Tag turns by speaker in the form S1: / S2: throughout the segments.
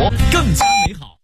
S1: 活更加美好。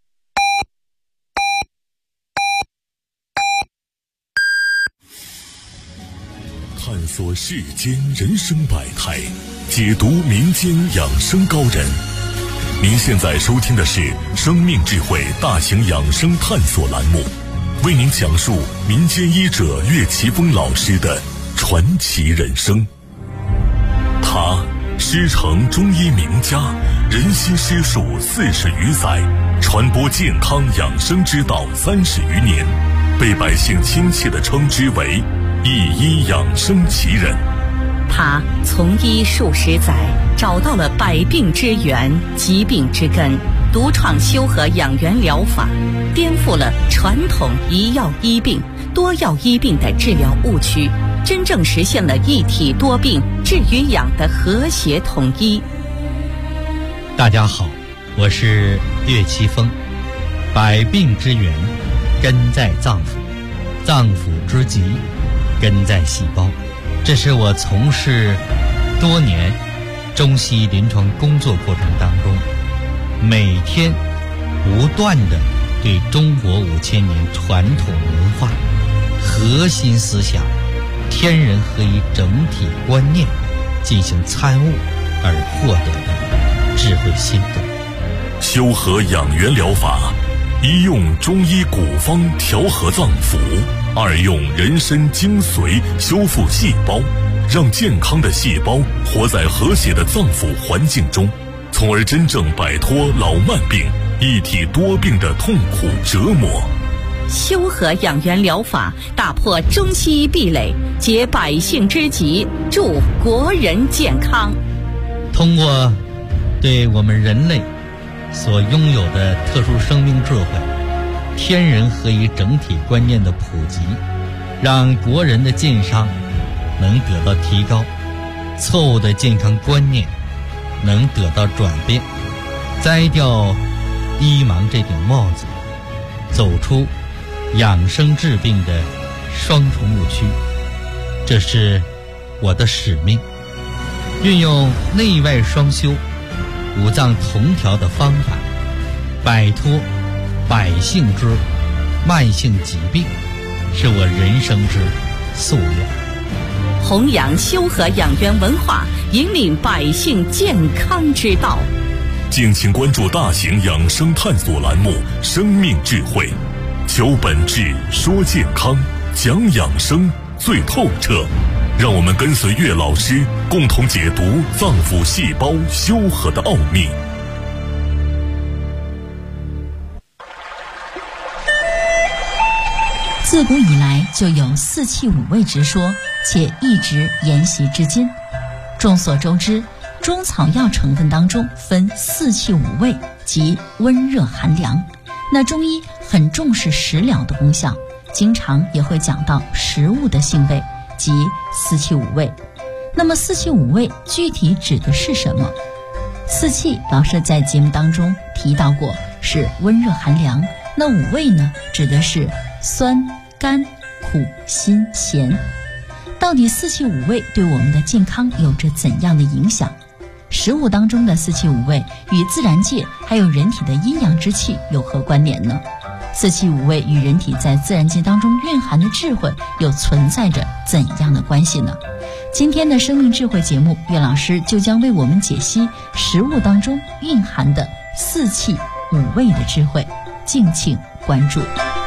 S2: 探索世间人生百态，解读民间养生高人。您现在收听的是生命智慧大型养生探索栏目，为您讲述民间医者岳奇峰老师的传奇人生。他师承中医名家，人心师术40余载，传播健康养生之道30余年，被百姓亲切地称之为一医养生奇人。
S3: 他从医数十载，找到了百病之源、疾病之根，独创修和养元疗法，颠覆了传统一药医病、多药医病的治疗误区，真正实现了一体多病治与养的和谐统一。
S4: 大家好，我是岳奇峰。百病之源根在脏腑，脏腑之疾根在细胞。这是我从事多年中西医临床工作过程当中，每天不断地对中国5000年传统文化核心思想天人合一整体观念进行参悟而获得的智慧心得。
S2: 修和养元疗法，一用中医古方调和脏腑，二用人参精髓修复细胞，让健康的细胞活在和谐的脏腑环境中，从而真正摆脱老慢病、一体多病的痛苦折磨。
S3: 修和养元疗法打破中西医壁垒，解百姓之急，助国人健康。
S4: 通过对我们人类所拥有的特殊生命智慧、天人合一整体观念的普及，让国人的健康能得到提高，错误的健康观念能得到转变，摘掉医盲这顶帽子，走出养生治病的双重误区。这是我的使命，运用内外双修、五脏同调的方法，摆脱百姓之慢性疾病，是我人生之夙愿。
S3: 弘扬修和养元文化，引领百姓健康之道。
S2: 敬请关注大型养生探索栏目《生命智慧》，求本质，说健康，讲养生最透彻。让我们跟随岳老师，共同解读脏腑细胞修和的奥秘。
S5: 自古以来就有四气五味之说，且一直沿袭至今。众所周知，中草药成分当中分四气五味，即温热寒凉。那中医很重视食疗的功效，经常也会讲到食物的性味，即四气五味。那么四气五味具体指的是什么？四气老师在节目当中提到过，是温热寒凉。那五味呢，指的是酸、甘、苦、辛、咸。到底四气五味对我们的健康有着怎样的影响？食物当中的四气五味与自然界还有人体的阴阳之气有何关联呢？四气五味与人体在自然界当中蕴含的智慧又存在着怎样的关系呢？今天的生命智慧节目，岳老师就将为我们解析食物当中蕴含的四气五味的智慧，敬请关注。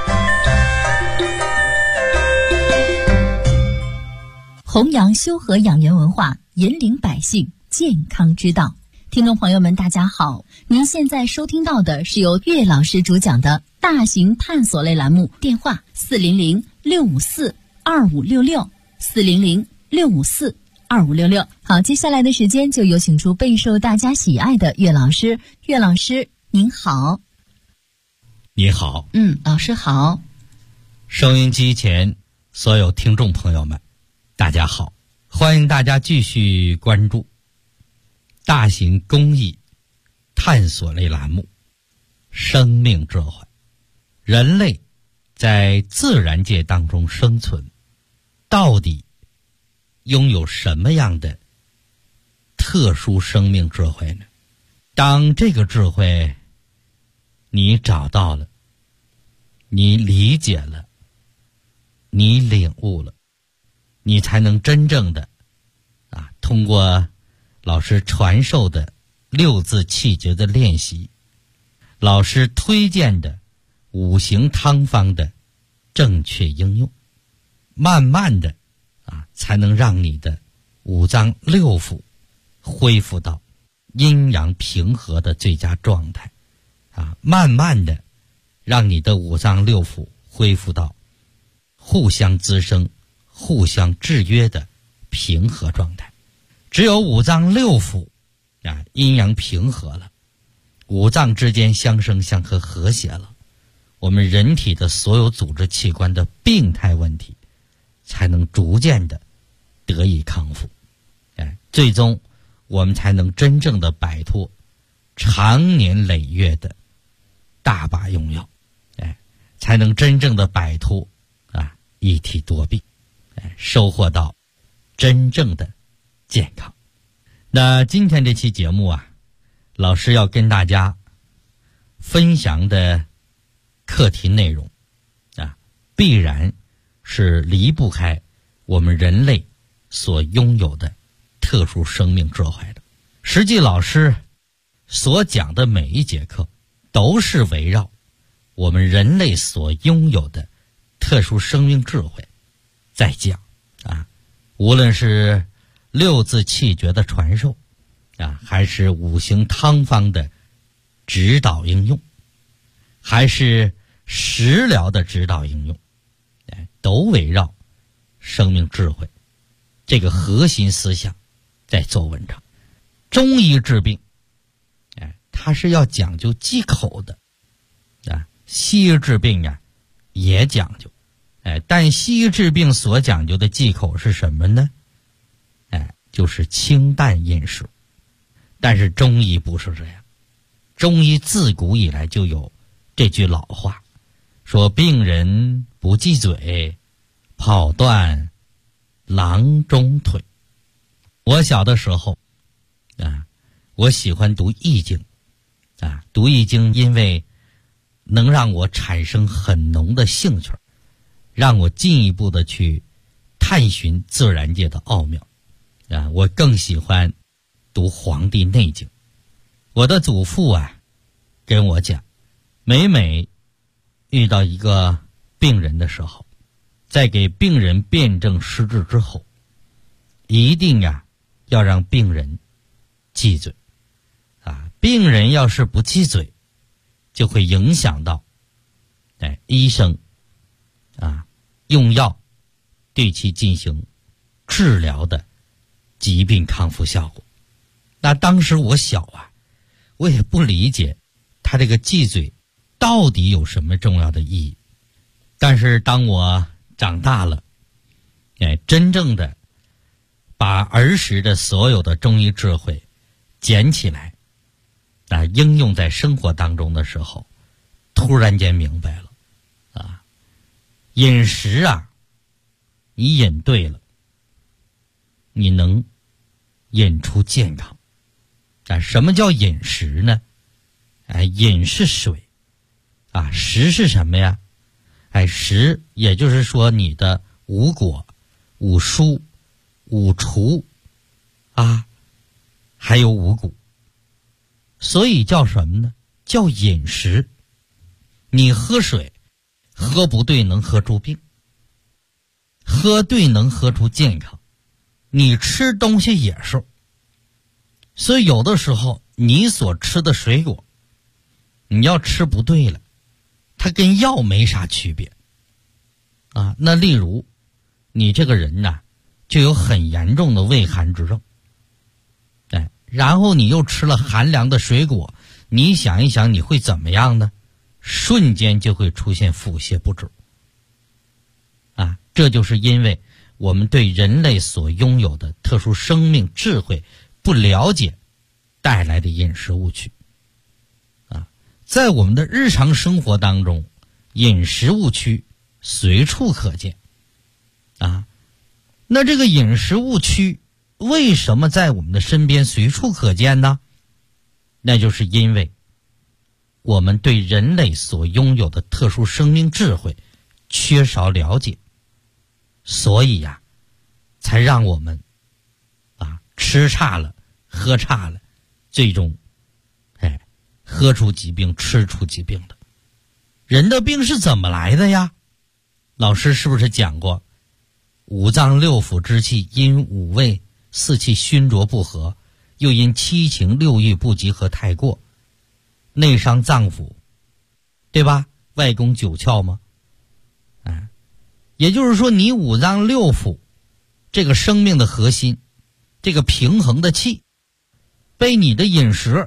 S5: 弘扬修和养元文化，引领百姓健康之道。听众朋友们大家好，您现在收听到的是由岳老师主讲的大型探索类栏目，电话400-654-2566，400-654-2566。好，接下来的时间就有请出备受大家喜爱的岳老师。岳老师您好。
S4: 你好。
S5: 老师好。
S4: 收音机前所有听众朋友们大家好，欢迎大家继续关注大型公益探索类栏目生命智慧。人类在自然界当中生存，到底拥有什么样的特殊生命智慧呢？当这个智慧你找到了，你理解了，你领悟了，你才能真正的通过老师传授的6字气诀的练习，老师推荐的5行汤方的正确应用，慢慢的才能让你的5脏6腑恢复到阴阳平和的最佳状态慢慢的让你的5脏6腑恢复到互相滋生、互相制约的平和状态。只有5脏6腑阴阳平和了，5脏之间相生相克和谐了，我们人体的所有组织器官的病态问题才能逐渐的得以康复，最终我们才能真正的摆脱长年累月的大把用药，才能真正的摆脱一体多病，收获到真正的健康。那今天这期节目老师要跟大家分享的课题内容必然是离不开我们人类所拥有的特殊生命智慧的。实际老师所讲的每一节课都是围绕我们人类所拥有的特殊生命智慧在讲无论是6字气诀的传授还是5行汤方的指导应用，还是食疗的指导应用，都围绕生命智慧这个核心思想在做文章。中医治病它是要讲究忌口的西医治病也讲究但西医治病所讲究的忌口是什么呢？就是清淡饮食。但是中医不是这样，中医自古以来就有这句老话，说病人不忌嘴，跑断郎中腿。我小的时候我喜欢读易经读易经因为能让我产生很浓的兴趣，让我进一步的去探寻自然界的奥妙我更喜欢读《黄帝内经》。我的祖父跟我讲，每遇到一个病人的时候，在给病人辩证施治之后，一定要让病人忌嘴病人要是不忌嘴，就会影响到医生用药对其进行治疗的疾病康复效果。那当时我小我也不理解他这个忌嘴到底有什么重要的意义。但是当我长大了真正的把儿时的所有的中医智慧捡起来应用在生活当中的时候，突然间明白了饮食你饮对了，你能饮出健康什么叫饮食呢？饮是水食是什么呀？食也就是说你的五果、五蔬、五畜还有五谷，所以叫什么呢？叫饮食。你喝水喝不对能喝出病，喝对能喝出健康，你吃东西也是。所以有的时候你所吃的水果，你要吃不对了，它跟药没啥区别那例如你这个人就有很严重的胃寒之症然后你又吃了寒凉的水果，你想一想你会怎么样呢？瞬间就会出现腹泻不止这就是因为我们对人类所拥有的特殊生命智慧不了解带来的饮食误区在我们的日常生活当中，饮食误区随处可见那这个饮食误区为什么在我们的身边随处可见呢？那就是因为我们对人类所拥有的特殊生命智慧缺少了解，所以呀，才让我们吃差了喝差了，最终喝出疾病吃出疾病的。人的病是怎么来的呀？老师是不是讲过五脏六腑之气因五味四气熏灼不和，又因七情六欲不集合太过，内伤脏腑，对吧？外攻九窍吗？也就是说你五脏六腑这个生命的核心，这个平衡的气被你的饮食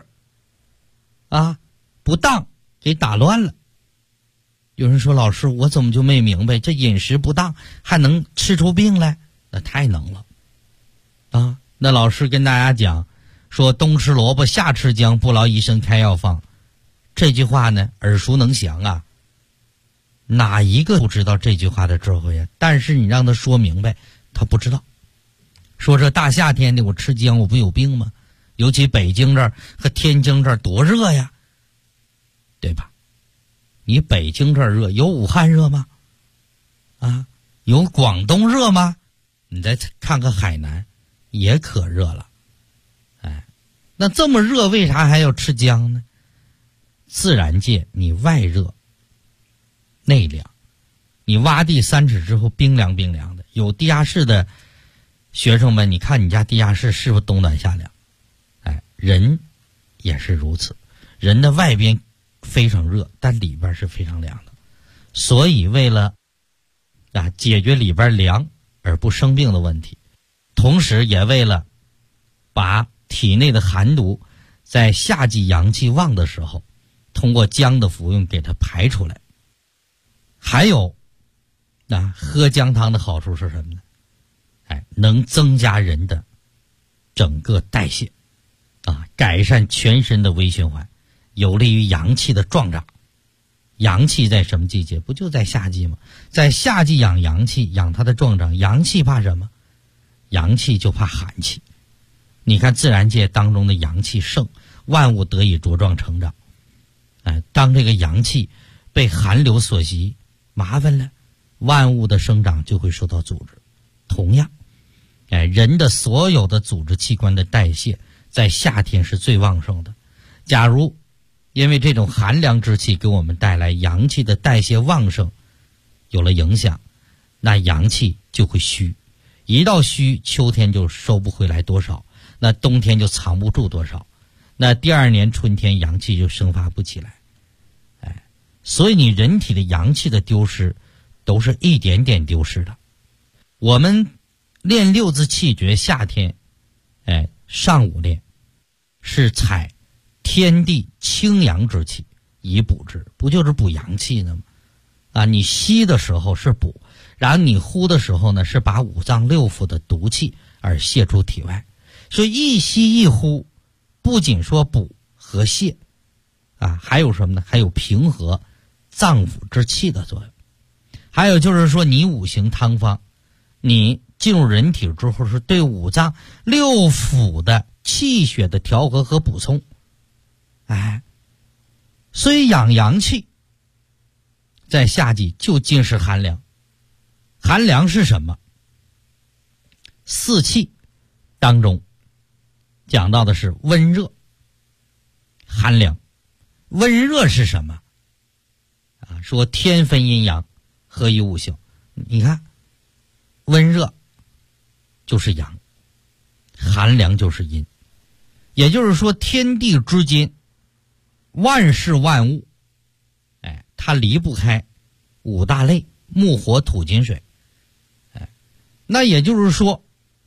S4: 不当给打乱了。有人说老师我怎么就没明白，这饮食不当还能吃出病来？那太能了那老师跟大家讲说冬吃萝卜夏吃姜，不劳医生开药方，这句话呢耳熟能详哪一个不知道这句话的智慧呀？但是你让他说明白他不知道。说这大夏天的我吃姜我不有病吗？尤其北京这儿和天津这儿多热呀，对吧？你北京这儿热，有武汉热吗？有广东热吗？你再看看海南也可热了。那这么热为啥还要吃姜呢？自然界你外热内凉，你挖地3尺之后冰凉冰凉的。有地下室的学生们，你看你家地下室是不是冬暖夏凉？人也是如此，人的外边非常热，但里边是非常凉的。所以为了解决里边凉而不生病的问题，同时也为了把体内的寒毒在夏季阳气旺的时候通过姜的服用给它排出来。还有喝姜汤的好处是什么呢？能增加人的整个代谢改善全身的微循环，有利于阳气的壮长。阳气在什么季节？不就在夏季吗？在夏季养阳气，养它的壮长。阳气怕什么？阳气就怕寒气。你看自然界当中的阳气盛，万物得以茁壮成长。当这个阳气被寒流所袭，麻烦了，万物的生长就会受到阻滞。同样人的所有的组织器官的代谢在夏天是最旺盛的。假如因为这种寒凉之气给我们带来阳气的代谢旺盛有了影响，那阳气就会虚，一到虚，秋天就收不回来多少，那冬天就藏不住多少，那第二年春天阳气就生发不起来。所以你人体的阳气的丢失都是一点点丢失的。我们练六字气诀，夏天上午练是采天地清阳之气以补之，不就是补阳气呢吗？你吸的时候是补，然后你呼的时候呢是把五脏六腑的毒气而泄出体外。所以一吸一呼不仅说补和泻还有什么呢？还有平和脏腑之气的作用。还有就是说你五行汤方，你进入人体之后是对五脏六腑的气血的调和和补充。所以养阳气在夏季就尽是寒凉。寒凉是什么？四气当中讲到的是温热寒凉。温热是什么？说天分阴阳，合于五行。你看温热就是阳，寒凉就是阴。也就是说天地之间万事万物它离不开五大类：木火土金水。那也就是说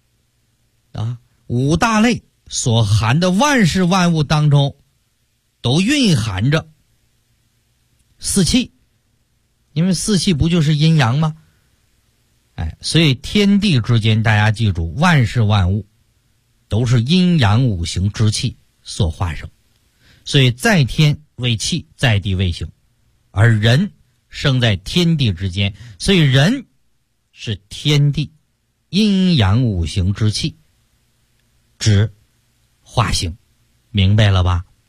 S4: 五大类所含的万事万物当中都蕴含着四气，因为四气不就是阴阳吗？所以天地之间大家记住，万事万物都是阴阳五行之气所化生。所以在天为气，在地为形，而人生在天地之间，所以人是天地阴阳五行之气之化形。明白了吧？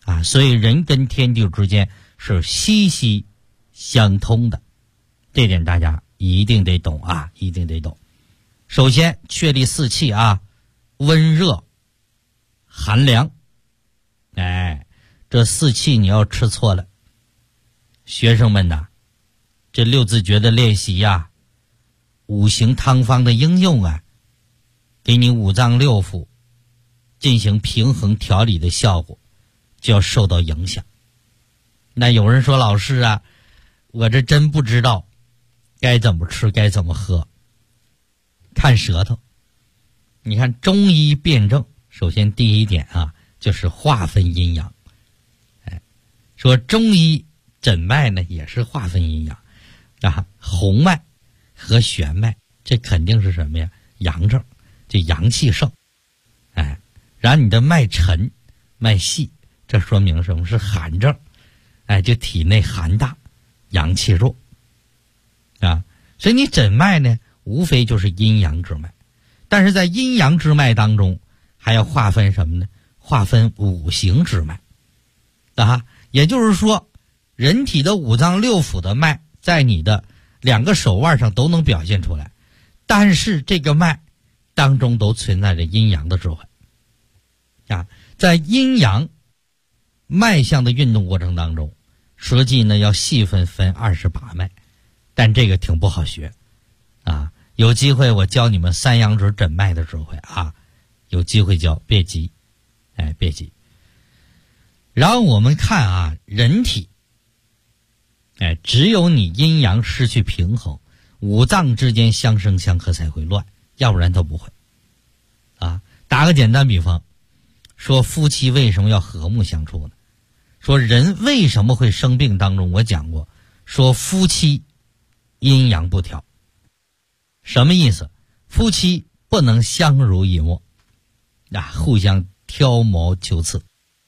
S4: 啊，所以人跟天地之间是息息相通的，这点大家一定得懂啊，一定得懂。首先确立四气啊，温热寒凉，哎，这四气你要吃错了，学生们呐，这六字诀的练习呀，五行汤方的应用啊，给你五脏六腑进行平衡调理的效果就要受到影响。那有人说，老师啊，我这真不知道该怎么吃该怎么喝，看舌头。你看中医辨证，首先第一点啊，就是划分阴阳。说中医诊脉呢也是划分阴阳啊，红脉和弦脉，这肯定是什么呀？阳症，这阳气盛。然后你的脉沉脉细，这说明什么？是寒症。就体内寒大，阳气弱啊。所以你诊脉呢，无非就是阴阳之脉，但是在阴阳之脉当中还要划分什么呢？划分五行之脉啊。也就是说，人体的五脏六腑的脉在你的两个手腕上都能表现出来，但是这个脉当中都存在着阴阳的智慧啊。在阴阳脉象的运动过程当中，实际呢要细分28脉，但这个挺不好学啊。有机会我教你们三阳指诊脉的智慧啊，有机会教，别急，别急。然后我们看啊，人体，只有你阴阳失去平衡，五脏之间相生相克才会乱，要不然都不会啊。打个简单比方，说夫妻为什么要和睦相处呢？说人为什么会生病当中，我讲过，说夫妻阴阳不调，什么意思？夫妻不能相濡以沫互相挑毛求疵。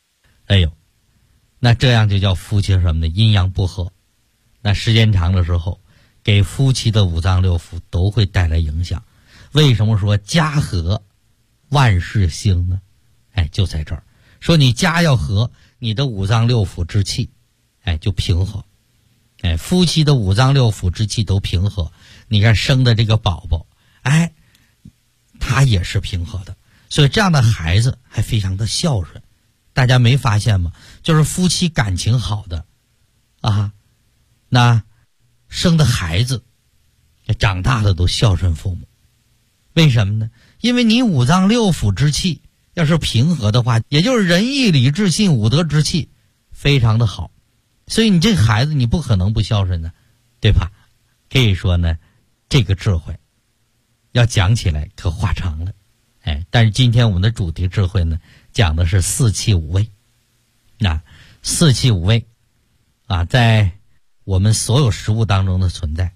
S4: 那这样就叫夫妻什么呢？阴阳不和。那时间长的时候，给夫妻的五脏六腑都会带来影响。为什么说家和万事兴呢？就在这儿，说你家要和，你的五脏六腑之气就平和。夫妻的五脏六腑之气都平和，你看生的这个宝宝他也是平和的，所以这样的孩子还非常的孝顺。大家没发现吗？就是夫妻感情好的那生的孩子长大的都孝顺父母。为什么呢？因为你五脏六腑之气要是平和的话，也就是仁义礼智信五德之气非常的好，所以你这个孩子你不可能不孝顺的，对吧？可以说呢，这个智慧要讲起来可话长了。但是今天我们的主题智慧呢，讲的是四气五味。四气五味在我们所有食物当中的存在，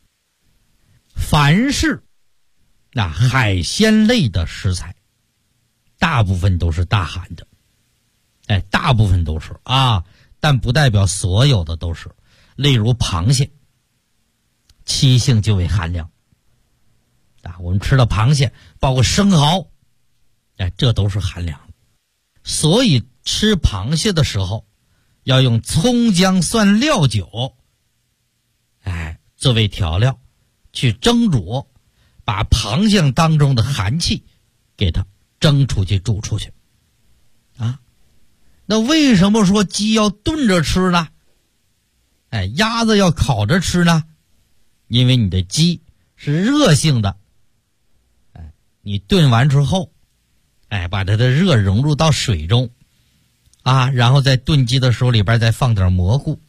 S4: 凡是海鲜类的食材，大部分都是大寒的。大部分都是但不代表所有的都是。例如螃蟹，七性就为寒凉我们吃的螃蟹包括生蚝这都是寒凉的。所以吃螃蟹的时候要用葱姜蒜料酒作为调料去蒸煮，把螃蟹当中的寒气给它蒸出去煮出去那为什么说鸡要炖着吃呢？鸭子要烤着吃呢？因为你的鸡是热性的，你炖完之后把它的热融入到水中然后在炖鸡的时候里边再放点蘑菇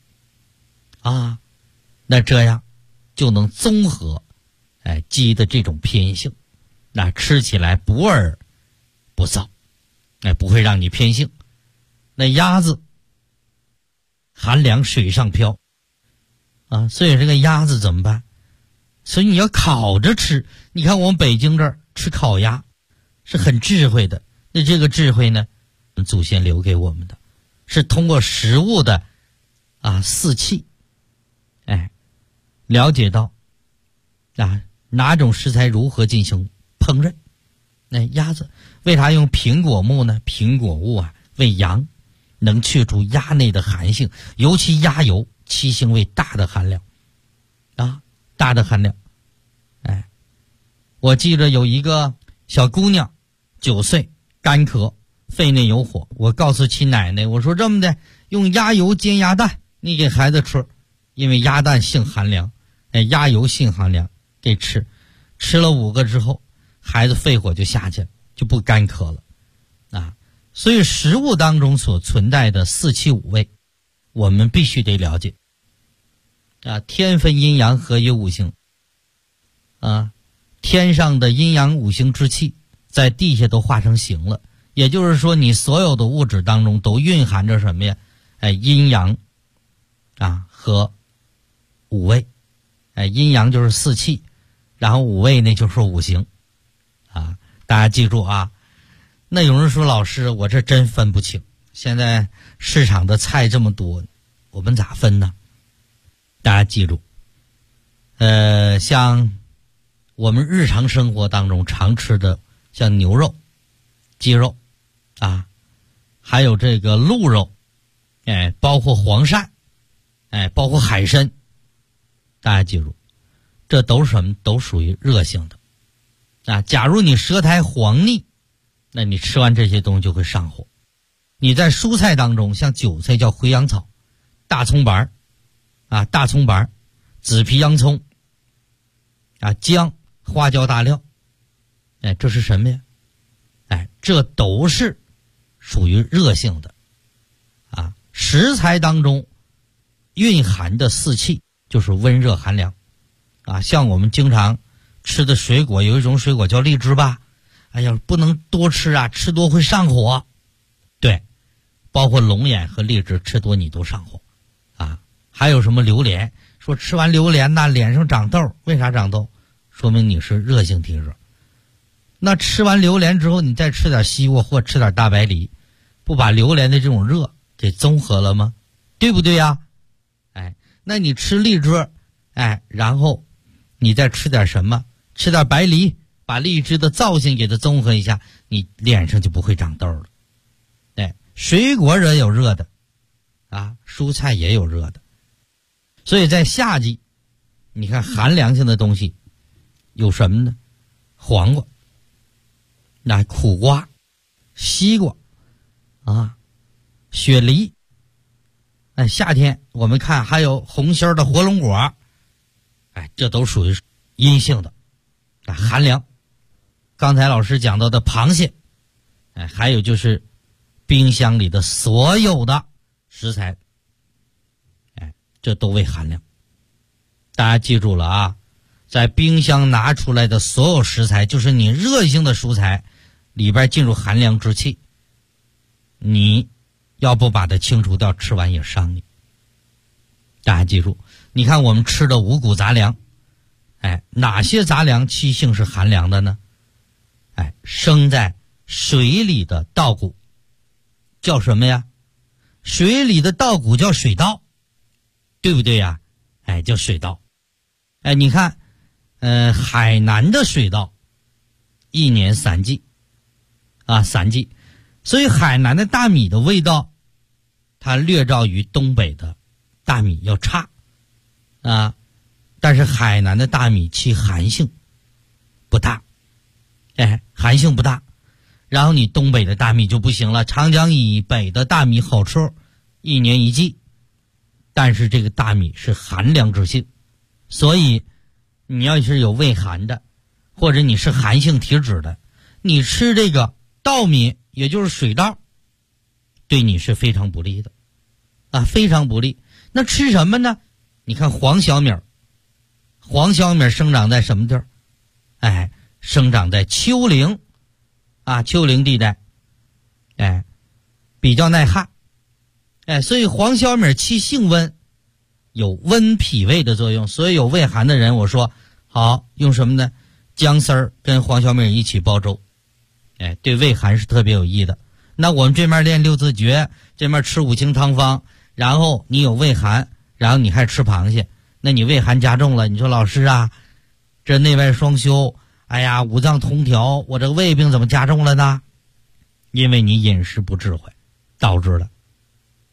S4: 那这样就能综合鸡的这种偏性，那吃起来不味不燥不会让你偏性。那鸭子寒凉水上漂所以这个鸭子怎么办？所以你要烤着吃。你看我们北京这儿吃烤鸭是很智慧的。那这个智慧呢，祖先留给我们的，是通过食物的四气了解到哪种食材如何进行烹饪。鸭子为啥用苹果木呢？苹果物为阳， 能去除鸭内的寒性，尤其鸭油其性为大的寒凉啊，大的寒凉。我记着有一个小姑娘9岁，干咳，肺内有火，我告诉其奶奶，我说这么的，用鸭油煎鸭蛋，你给孩子吃，因为鸭蛋性寒凉，鸭油性寒凉，给吃了5个之后，孩子肺火就下去了，就不干咳了啊。所以食物当中所存在的4气5味，我们必须得了解啊。天分阴阳，合于五行啊，天上的阴阳五行之气在地下都化成形了，也就是说你所有的物质当中都蕴含着什么呀？阴阳啊和五味，阴阳就是4气，然后五味呢就是五行啊。大家记住啊。那有人说，老师，我这真分不清，现在市场的菜这么多，我们咋分呢？大家记住，像我们日常生活当中常吃的，像牛肉、鸡肉啊，还有这个鹿肉，包括黄鳝，包括海参，大家记住，这都是什么？都属于热性的啊。假如你舌苔黄腻，那你吃完这些东西就会上火。你在蔬菜当中，像韭菜叫回阳草，大葱白啊，大葱白，紫皮洋葱啊，姜、花椒、大料，这是什么呀？这都是属于热性的啊。食材当中蕴含的4气就是温热寒凉啊。像我们经常吃的水果，有一种水果叫荔枝吧，哎呀，不能多吃啊，吃多会上火。对，包括龙眼和荔枝，吃多你都上火啊。还有什么榴莲，说吃完榴莲呐，脸上长痘，为啥长痘？说明你是热性体质。那吃完榴莲之后，你再吃点西瓜或吃点大白梨，不把榴莲的这种热给综合了吗？对不对呀？那你吃荔枝，然后你再吃点什么？吃点白梨，把荔枝的造型给它综合一下，你脸上就不会长痘了。水果也有热的啊，蔬菜也有热的。所以在夏季，你看寒凉性的东西有什么呢？黄瓜、苦瓜、西瓜啊，雪梨。夏天我们看还有红心的火龙果，这都属于阴性的寒凉。刚才老师讲到的螃蟹，还有就是冰箱里的所有的食材，这都为寒凉。大家记住了啊，在冰箱拿出来的所有食材，就是你热性的蔬菜里边进入寒凉之气，你要不把它清除掉，吃完也伤你。大家记住，你看我们吃的五谷杂粮，哪些杂粮气性是寒凉的呢？生在水里的稻谷叫什么呀？水里的稻谷叫水稻，对不对呀？叫水稻。你看海南的水稻1年3季啊，3季，所以海南的大米的味道它略照于东北的大米要差啊，但是海南的大米其寒性不大，寒性不大。然后你东北的大米就不行了，长江以北的大米好吃，1年1季，但是这个大米是寒凉之性，所以你要是有胃寒的，或者你是寒性体质的，你吃这个稻米，也就是水稻，对你是非常不利的啊，非常不利。那吃什么呢？你看黄小米，黄小米生长在什么地儿？生长在丘陵啊，丘陵地带，比较耐旱，所以黄小米其性温，有温脾胃的作用。所以有胃寒的人，我说好用什么呢？姜丝儿跟黄小米一起煲粥，对胃寒是特别有益的。那我们这面练6字诀，这面吃5行汤方，然后你有胃寒，然后你还吃螃蟹，那你胃寒加重了，你说老师啊，这内外双修，五脏同调，我这个胃病怎么加重了呢？因为你饮食不智慧导致的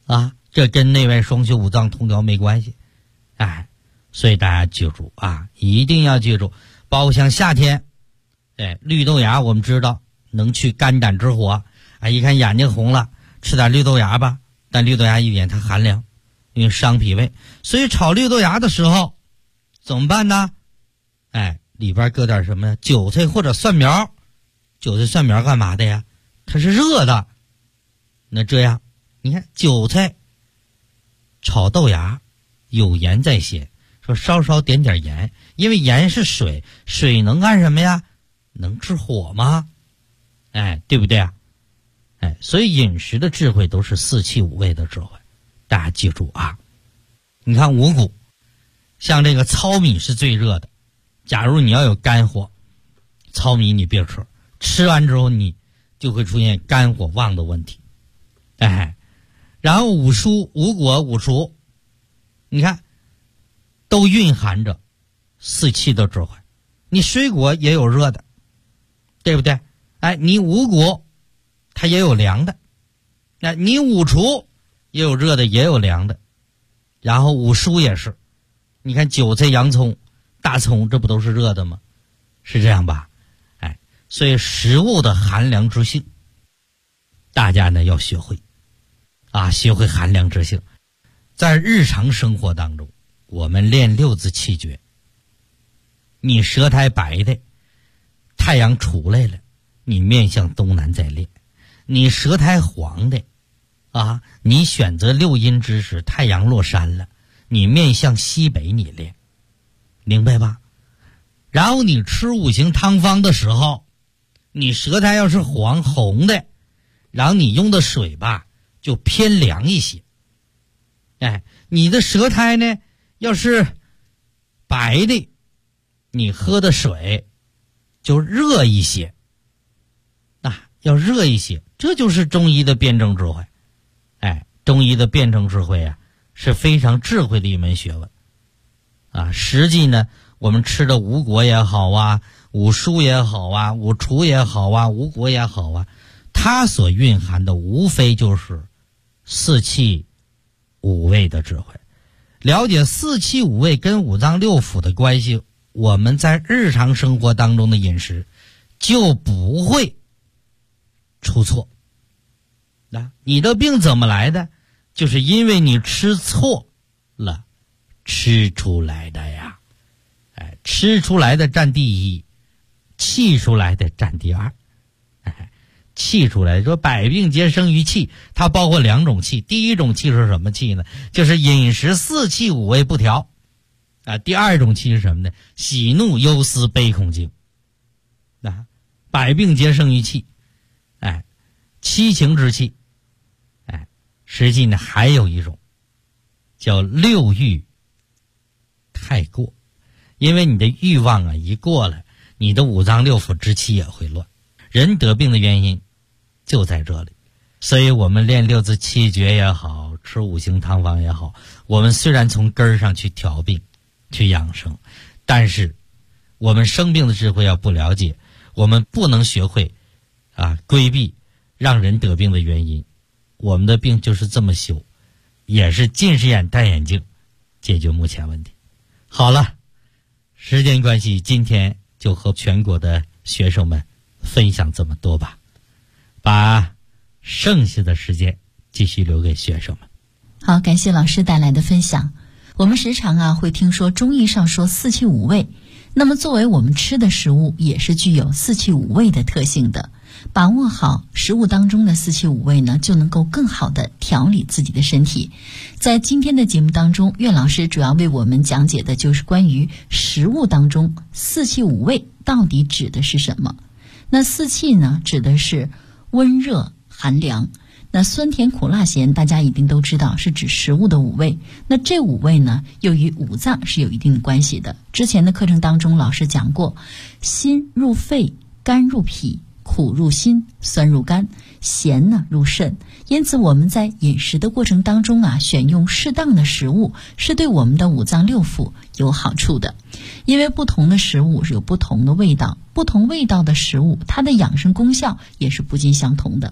S4: 啊，这跟内外双修五脏通调没关系。哎，所以大家记住啊，一定要记住，包括像夏天，绿豆芽我们知道能去肝胆之火啊，一看眼睛红了，吃点绿豆芽吧。但绿豆芽一点它寒凉，因为伤脾胃，所以炒绿豆芽的时候怎么办呢？里边搁点什么呢？韭菜或者蒜苗。韭菜蒜苗干嘛的呀？它是热的。那这样你看韭菜炒豆芽有盐在先，说稍稍点点盐，因为盐是水，水能干什么呀？能治火吗？对不对啊？所以饮食的智慧都是四气五味的智慧，大家记住啊。你看五谷，像这个糙米是最热的，假如你要有肝火，糙米你别吃，吃完之后你就会出现肝火旺的问题。然后五蔬、五果、五蔬，你看都蕴含着四气的智慧。你水果也有热的，对不对？你五谷它也有凉的，你五畜也有热的也有凉的，然后五蔬也是，你看韭菜、洋葱、大葱，这不都是热的吗？是这样吧？所以食物的寒凉之性，大家呢要学会啊，学会寒凉之性。在日常生活当中，我们练六字气诀。你舌苔白的，太阳出来了，你面向东南再练；你舌苔黄的啊，你选择六阴之时，太阳落山了，你面向西北你练，明白吧？然后你吃五行汤方的时候，你舌苔要是黄红的，然后你用的水吧就偏凉一些。你的舌苔呢要是白的，你喝的水就热一些，要热一些，这就是中医的辩证智慧。中医的辩证智慧啊，是非常智慧的一门学问啊。实际呢，我们吃的五果也好啊，五蔬也好啊，五畜也好啊，五果也好啊，它所蕴含的无非就是四气五味的智慧。了解四气五味跟五脏六腑的关系，我们在日常生活当中的饮食就不会出错。你的病怎么来的？就是因为你吃错了吃出来的呀。吃出来的占第一，气出来的占第二。气出来说百病皆生于气，它包括两种气。第一种气是什么气呢？就是饮食四气五味不调第二种气是什么呢？喜怒忧思悲恐惊。百病皆生于气，七情之气。实际呢还有一种叫六欲太过，因为你的欲望一过了，你的五脏六腑之气也会乱。人得病的原因就在这里。所以我们练六字气诀也好，吃五行汤方也好，我们虽然从根儿上去调病去养生，但是我们生病的智慧要不了解，我们不能学会规避让人得病的原因。我们的病就是这么修，也是近视眼戴眼镜解决目前问题。好了，时间关系，今天就和全国的学生们分享这么多吧，把剩下的时间继续留给学生们。
S5: 好，感谢老师带来的分享。我们时常会听说中医上说四气五味，那么作为我们吃的食物也是具有四气五味的特性的。把握好食物当中的四气五味呢，就能够更好的调理自己的身体。在今天的节目当中，岳老师主要为我们讲解的就是关于食物当中四气五味到底指的是什么。那四气呢，指的是温热寒凉。那酸甜苦辣咸大家一定都知道是指食物的五味，那这五味呢又与五脏是有一定的关系的。之前的课程当中老师讲过，辛入肺，甘入脾，苦入心，酸入肝，咸呢入肾。因此我们在饮食的过程当中选用适当的食物是对我们的五脏六腑有好处的。因为不同的食物是有不同的味道，不同味道的食物它的养生功效也是不尽相同的。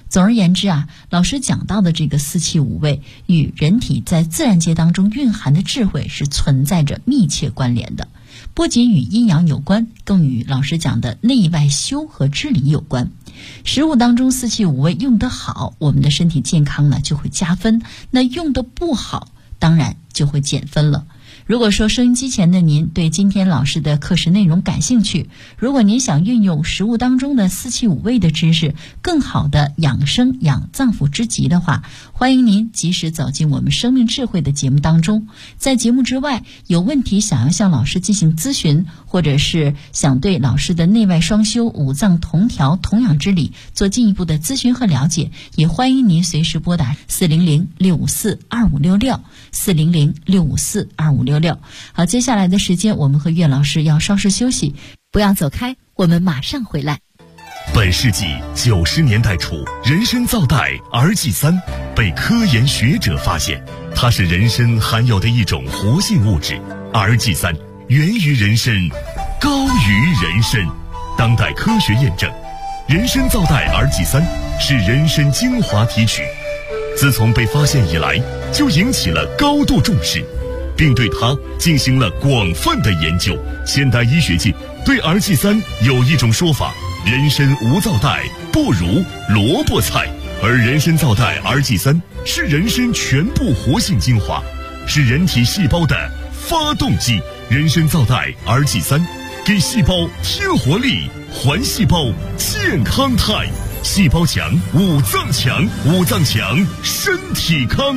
S5: 总而言之啊，老师讲到的这个四气五味与人体在自然界当中蕴含的智慧是存在着密切关联的，不仅与阴阳有关，更与老师讲的内外修和治理有关。食物当中四气五味用得好，我们的身体健康呢就会加分，那用得不好，当然就会减分了。如果说收音机前的您对今天老师的课时内容感兴趣，如果您想运用食物当中的四气五味的知识，更好的养生养脏腑之疾的话，欢迎您及时走进我们生命智慧的节目当中。在节目之外，有问题想要向老师进行咨询，或者是想对老师的内外双修、五脏同调、同养之理做进一步的咨询和了解，也欢迎您随时拨打400-654-2566 400-654-2566。好，接下来的时间我们和岳老师要稍事休息，不要走开，我们马上回来。
S2: 本世纪90年代初，人参皂苷 RG3 被科研学者发现，它是人参含有的一种活性物质。RG3 源于人参，高于人参。当代科学验证，人参皂苷 RG3 是人参精华提取，自从被发现以来，就引起了高度重视，并对它进行了广泛的研究。现代医学界对 RG3 有一种说法：人参无皂苷不如萝卜菜，而人参皂苷 RG3 是人参全部活性精华，是人体细胞的发动机。人参皂苷 RG3 给细胞添活力，还细胞健康态。细胞强，五脏强，五脏强，身体康。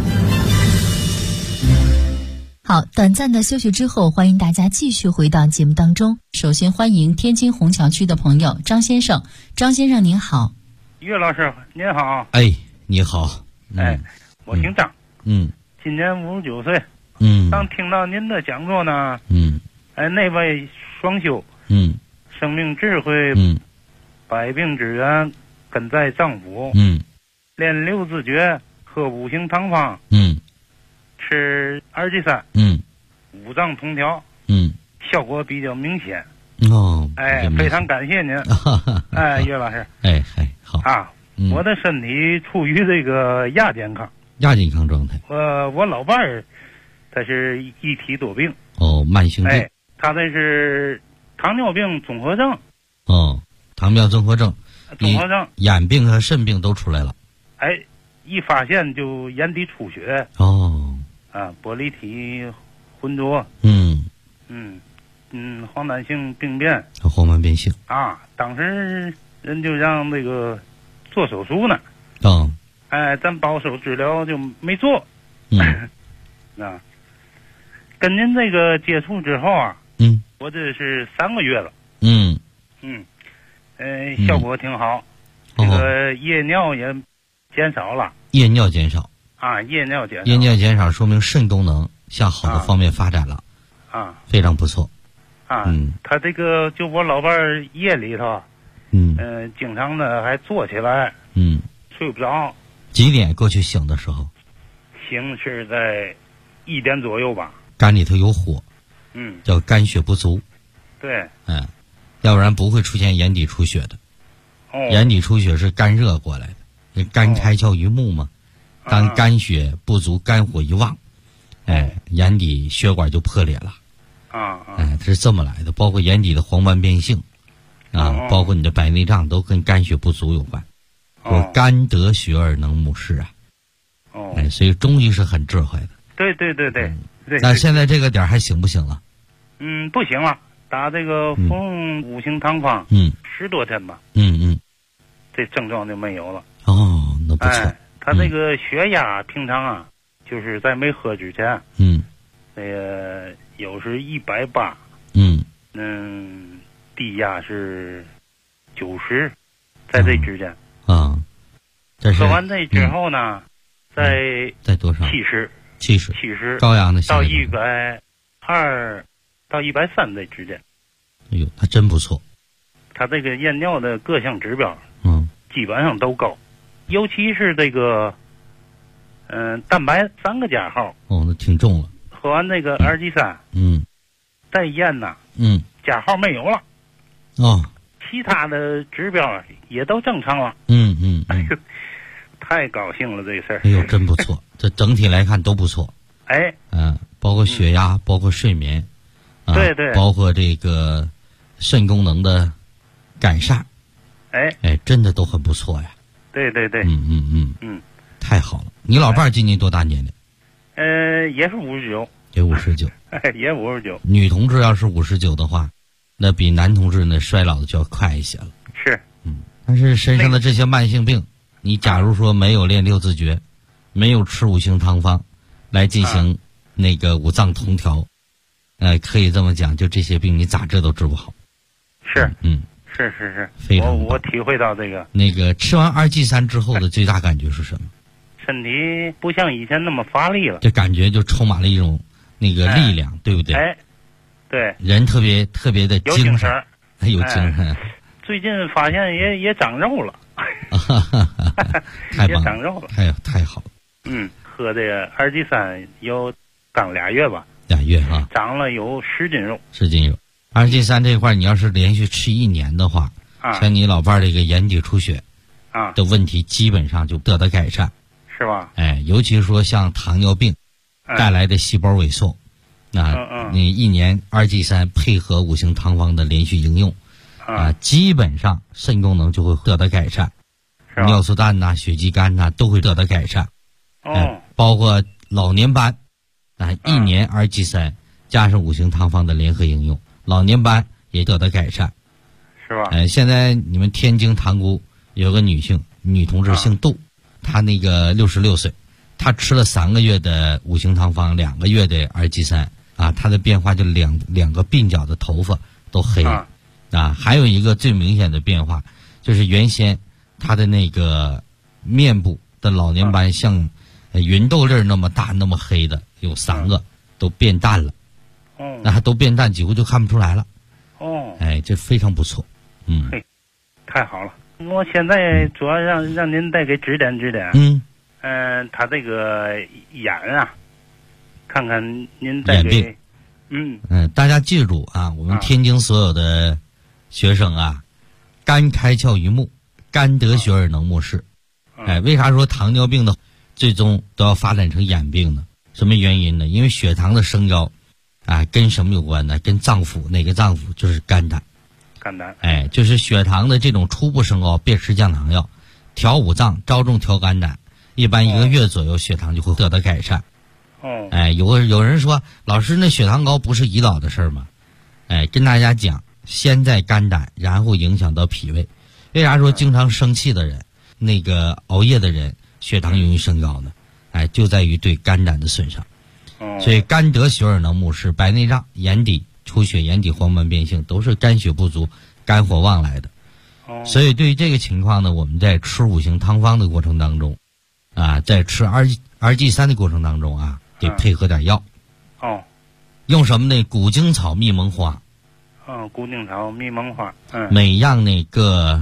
S5: 好，短暂的休息之后，欢迎大家继续回到节目当中。首先欢迎天津虹桥区的朋友张先生。张先生您好。
S1: 岳老师您好。
S4: 哎，你好。
S1: 我姓张。今年59岁。刚听到您的讲座呢。内外双修。生命智慧。百病之源根在脏腑。练六字诀，喝五行汤方。吃RG3。五脏同调。效果比较明显。非常感谢您。岳老师。
S4: 好
S1: 啊。我的身体处于这个亚健康
S4: 状态。
S1: 我老伴儿他是一体多病。
S4: 慢性病。
S1: 他这是糖尿病综合症。
S4: 糖尿综合症，眼病和肾病都出来了。
S1: 一发现就眼底出血。玻璃体浑浊。黄疸性病变。
S4: 黄斑变性。
S1: 当时人就让那个做手术呢。咱保守治疗就没做。跟您这个接触之后啊。我这是3个月了。效果挺好。这个夜尿也减少了。
S4: 夜尿减少。
S1: 夜尿减少。
S4: 夜尿减少说明肾功能向好的方面发展了。非常不错。
S1: 他这个就我老伴儿夜里头。经常的还坐起来。睡不着。
S4: 几点过去醒的时候？
S1: 醒是在1点左右吧。
S4: 肝里头有火。叫肝血不足。
S1: 对。
S4: 要不然不会出现眼底出血的。眼底出血是肝热过来的，肝开窍于目嘛。当肝血不足，肝火一旺，眼底血管就破裂了。它是这么来的。包括眼底的黄斑变性，包括你的白内障，都跟肝血不足有关。肝得血而能目视啊。所以中医是很智慧的。
S1: 对。
S4: 那现在这个点还行不行了？
S1: 不行了。打这个服用五行汤方，10多天吧。这症状就没有了。
S4: 那不错。
S1: 他这个血压平常啊，就是在没喝之前，有时180，低压是90，在这之间。喝完这之后呢，
S4: 在多少
S1: ？70，
S4: 高阳的
S1: 到120到130这之间。
S4: 他真不错。
S1: 他这个验尿的各项指标，基本上都高，尤其是这个，蛋白3个加号。
S4: 那挺重了。
S1: 喝完这个RG3，再验呢，加号没有了。其他的指标也都正常了。 太高兴了，这事儿。
S4: 哎呦，真不错，这整体来看都不错。
S1: 哎，
S4: 包括血压，包括睡眠，
S1: 对对，
S4: 包括这个肾功能的改善，
S1: 哎，
S4: 真的都很不错呀。
S1: 对对对，
S4: 太好了。你老伴儿今年多大年龄？
S1: 也是59，
S4: 也59，
S1: 也59。
S4: 女同志要是59的话，那比男同志呢衰老的就要快一些了。
S1: 是，
S4: 但是身上的这些慢性病，你假如说没有练六字诀，没有吃五行汤方来进行那个五脏同调，可以这么讲，就这些病你咋治都治不好。
S1: 是，是，
S4: 非常
S1: 我体会到这个。
S4: 那个吃完2G3之后的最大感觉是什么？
S1: 身体不像以前那么乏力了，
S4: 这感觉就充满了一种那个力量，对不对？
S1: 对，
S4: 人特别的精神，有精神。
S1: 最近发现也长肉了，
S4: 太棒了，
S1: 也长肉了，
S4: 太好了。
S1: 喝这个2G3有刚2月吧
S4: ，2月啊，
S1: 长了有10斤肉。
S4: 10斤肉。2G3这块，你要是连续吃1年的话，像你老伴儿这个眼底出血的问题，基本上就得到改善，
S1: 是吧？
S4: 尤其说像糖尿病带来的细胞萎缩，你1年2G3配合五行汤方的连续应用，基本上肾功能就会得到改善，尿素氮呐、血肌酐呐都会得到改善。包括老年斑，1年2G3加上五行汤方的联合应用，老年斑也得到改善，
S1: 是吧？
S4: 现在你们天津塘沽有个女同志姓杜，她那个66岁，她吃了3个月的五行汤方，2个月的2G3她的变化就两个鬓角的头发都黑了还有一个最明显的变化就是原先她的那个面部的老年斑像芸豆粒那么大那么黑的有3个都变淡了，那都变淡，几乎就看不出来了。这非常不错。
S1: 太好了。我现在主要让您再给指点指点。他这个眼看看您再给
S4: 大家记住我们天津所有的学生肝开窍于目，肝得血而能目视。为啥说糖尿病的最终都要发展成眼病呢？什么原因呢？因为血糖的升高跟什么有关呢？跟脏腑，哪个脏腑？就是肝胆。就是血糖的这种初步升高，别吃降糖药，调五脏，着重调肝胆，一般1个月左右血糖就会得到改善。有人说老师，那血糖高不是胰岛的事儿吗？跟大家讲，先在肝胆，然后影响到脾胃。为啥说经常生气的人，那个熬夜的人血糖容易升高呢？就在于对肝胆的损伤。所以肝得血而能目视，白内障、眼底出血、眼底黄斑变性都是肝血不足、肝火旺来的。所以对于这个情况呢，我们在吃五行汤方的过程当中在吃2G3的过程当中得配合点药。用什么呢？古精草、蜜蒙花。
S1: 古精草、蜜蒙花。
S4: 每样那个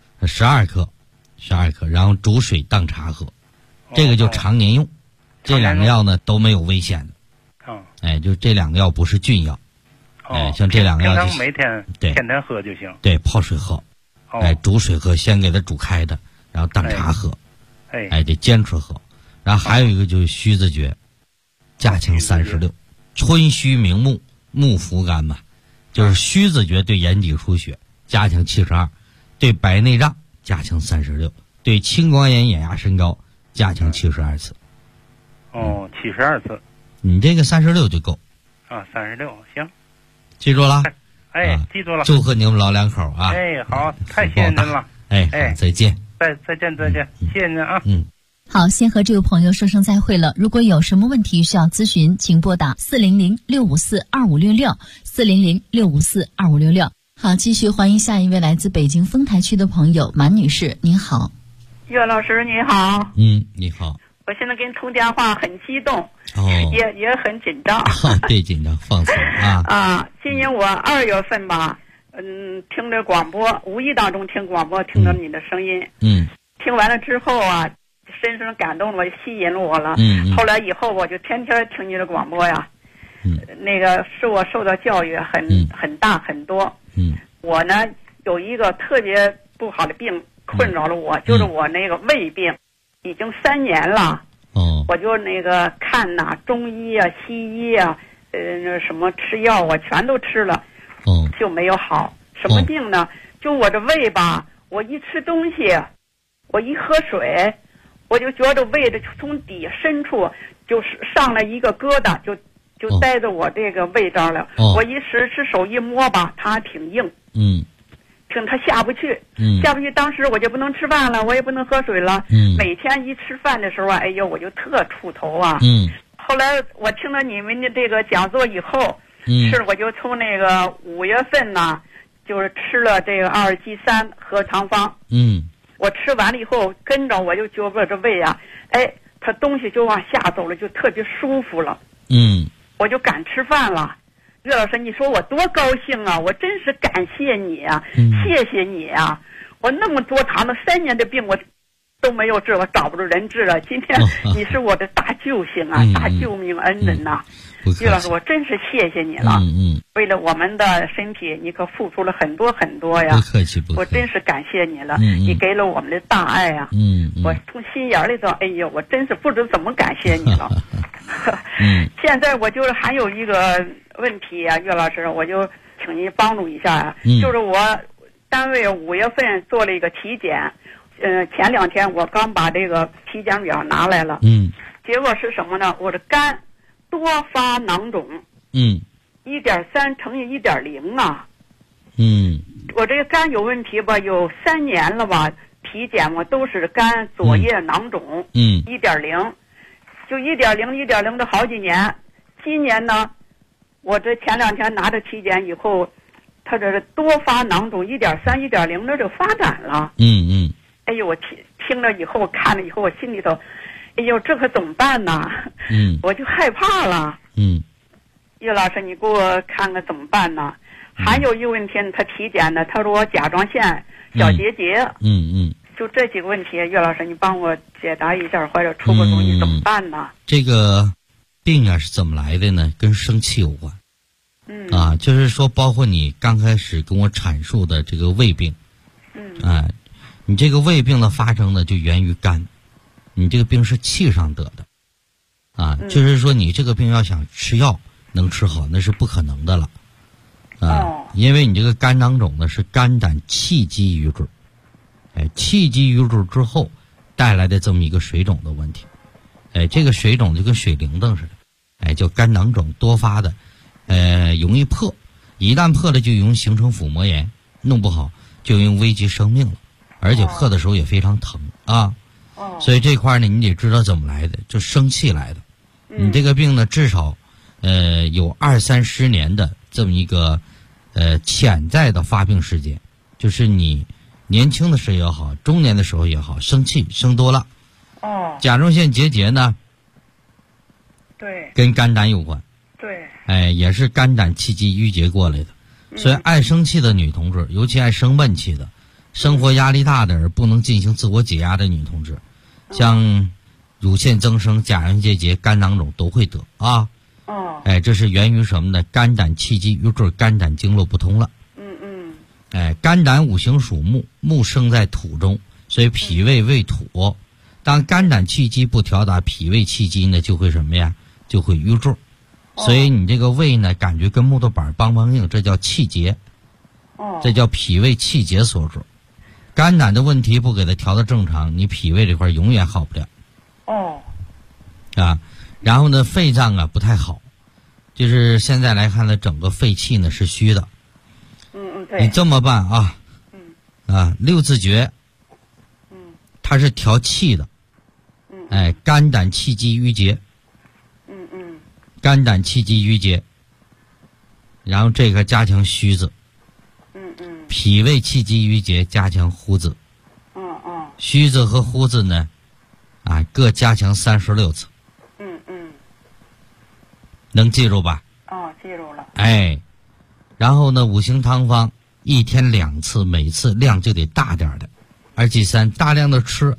S4: 12克，然后煮水当茶喝，这个就常年用。这2个药呢都没有危险的。就这2个药不是菌药。像这2个药就
S1: 每天天天喝就行。
S4: 对，泡水喝。煮水喝，先给它煮开的，然后当茶喝。得坚持喝。然后还有一个就是虚字诀，加强36，春虚明目，目浮肝嘛，就是虚字诀对眼底出血加强72，对白内障加强36，对青光眼、眼压升高加强72次。
S1: 72次。
S4: 你这个36就够。
S1: 36行。
S4: 记住了。
S1: 记住了。
S4: 祝贺你们老两口
S1: 好，太谢谢您了。
S4: 好，再见。
S1: 再见，谢谢您啊。
S5: 好，先和这位朋友说声再会了。如果有什么问题需要咨询，请拨打400-654-2566 400-654-2566。好，继续欢迎下一位来自北京丰台区的朋友马女士，您好。
S6: 岳老师你好。
S4: 你好。
S6: 我现在给你通电话很激动，也很紧张。
S4: 别紧张，放松
S6: 今年我2月份吧，听着广播，无意当中听广播，听到你的声音，听完了之后深深感动了，吸引了我了。后来以后我就天天听你的广播呀。那个是我受到教育很大很多。我呢有一个特别不好的病， 困扰了我，就是我那个胃病，已经3年了。我就那个看呐，中医啊、西医啊，那什么吃药啊，全都吃了，就没有好。什么病呢？就我这胃吧，我一吃东西，我一喝水，我就觉得胃的从底下深处就是上来一个疙瘩，就待着我这个胃这儿了。我一使手一摸吧，它还挺硬。它下不去，下不去。当时我就不能吃饭了，我也不能喝水了。每天一吃饭的时候啊，哎呦，我就特怵头啊。后来我听了你们的这个讲座以后，我就从那个5月份呢，就是吃了这个2G3核糖方。我吃完了以后，跟着我就觉得这胃啊，哎，它东西就往下走了，就特别舒服了。我就敢吃饭了。岳老师，你说我多高兴啊！我真是感谢你啊，谢谢你啊！我那么多长的3年的病，我都没有治，我找不着人治了。今天你是我的大救星啊，大救命恩人呐！岳老师，我真是谢谢你了。为了我们的身体，你可付出了很多很多呀。
S4: 不客气，
S6: 我真是感谢你了。你给了我们的大爱啊。我从心眼里头，哎呦，我真是不知怎么感谢你了。现在我就是还有一个问题啊，岳老师，我就请您帮助一下啊。就是我单位5月份做了一个体检，前2天我刚把这个体检表拿来了。结果是什么呢？我的肝多发囊肿。1.3乘以1.0啊。我这个肝有问题吧，有3年了吧，体检嘛都是肝左叶囊肿。1.0，就1.0的好几年。今年呢，我这前2天拿着体检以后，他这多发囊肿1.3、1.0的就发展了。哎呦，我听了以后，看了以后，我心里头，哎呦，这可怎么办呢？我就害怕了。岳老师，你给我看看怎么办呢？还有一个问题，他体检呢，他说我甲状腺小结节。就这几个问题，岳老师，你帮我解答一下，或者出个主意怎么办呢？
S4: 这个病啊是怎么来的呢？跟生气有关。就是说，包括你刚开始跟我阐述的这个胃病。你这个胃病的发生呢，就源于肝。你这个病是气上得的。就是说你这个病要想吃药能吃好，那是不可能的了。因为你这个肝囊肿呢是肝胆气机瘀滞。气机瘀滞之后带来的这么一个水肿的问题。这个水肿就跟水灵灯似的。叫肝囊肿多发的，容易破，一旦破了就容易形成腹膜炎，弄不好就容易危及生命了，而且破的时候也非常疼啊。所以这块呢，你得知道怎么来的，就生气来的。你这个病呢，至少有20-30年的这么一个潜在的发病时间，就是你年轻的时候也好，中年的时候也好，生气生多了。甲状腺结节呢，
S6: 对，
S4: 跟肝胆有关。
S6: 对，
S4: 也是肝胆气机郁结过来的。所以爱生气的女同志，尤其爱生闷气的，生活压力大的而不能进行自我解压的女同志，像乳腺增生、甲状腺结节、肝囊肿都会得啊。这是源于什么呢？肝胆气机郁滞，肝胆经络不通了。肝胆五行属木，木生在土中，所以脾胃为土。当肝胆气机不调达，脾胃气机呢就会什么呀？就会瘀滞。所以你这个胃呢，感觉跟木头板梆梆硬，这叫气结。这叫脾胃气结所致。肝胆的问题不给它调到正常，你脾胃这块永远好不了。然后呢，肺脏啊不太好，就是现在来看呢，整个肺气呢是虚的。
S6: 对。
S4: 你这么办啊？六字诀。它是调气的。肝胆气机郁结。肝胆气机郁结。然后这个加强虚字。脾胃气机郁结，加强呼字。虚字和呼字呢，各加强36次。能记住吧？
S6: 记住了。
S4: 然后呢，五行汤方1天2次，每次量就得大点的。2G3大量的吃。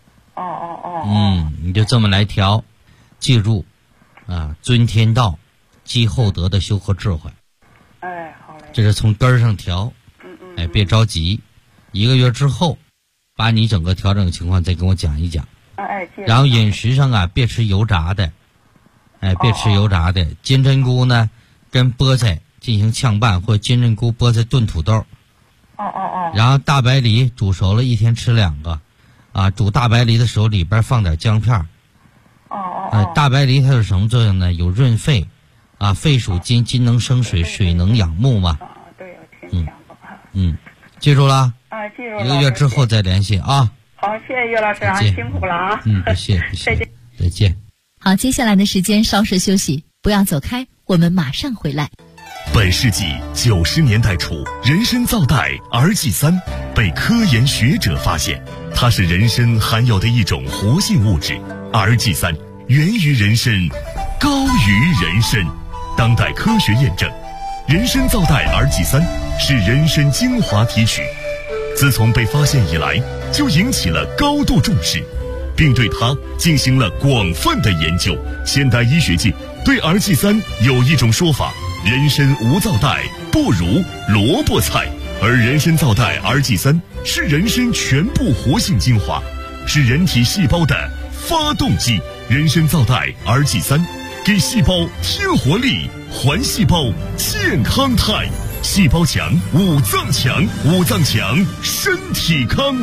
S4: 你就这么来调，记住尊天道，积厚德的修和智慧。
S6: 好嘞。
S4: 这是从根儿上调。别着急，1个月之后， 把你整个调整情况再跟我讲一讲。然后饮食上啊，别吃油炸的，别吃油炸的。金针菇呢，跟菠菜进行炝拌，或金针菇、菠菜炖土豆。然后大白梨煮熟了，一天吃2个，煮大白梨的时候里边放点姜片。大白梨它有什么作用呢？有润肺，肺属金，金能生水，水能养木嘛。
S6: 对，我听讲过。
S4: 记住了。
S6: 记住了。
S4: 1个月之后再联系啊。
S6: 好，谢谢岳老师啊，辛苦了啊。
S4: 不谢。再见。
S5: 好，接下来的时间稍事休息，不要走开，我们马上回来。
S2: 本世纪90年代初，人参皂苷 RG3 被科研学者发现，它是人参含有的一种活性物质。RG3 源于人参，高于人参。当代科学验证，人参皂苷 RG3 是人参精华提取。自从被发现以来，就引起了高度重视，并对它进行了广泛的研究。现代医学界对 RG3 有一种说法：人参无皂苷不如萝卜菜，而人参皂苷 RG3 是人参全部活性精华，是人体细胞的发动机。人参皂苷 RG3 给细胞添活力，还细胞健康态。细胞强，五脏强，五脏强，身体康。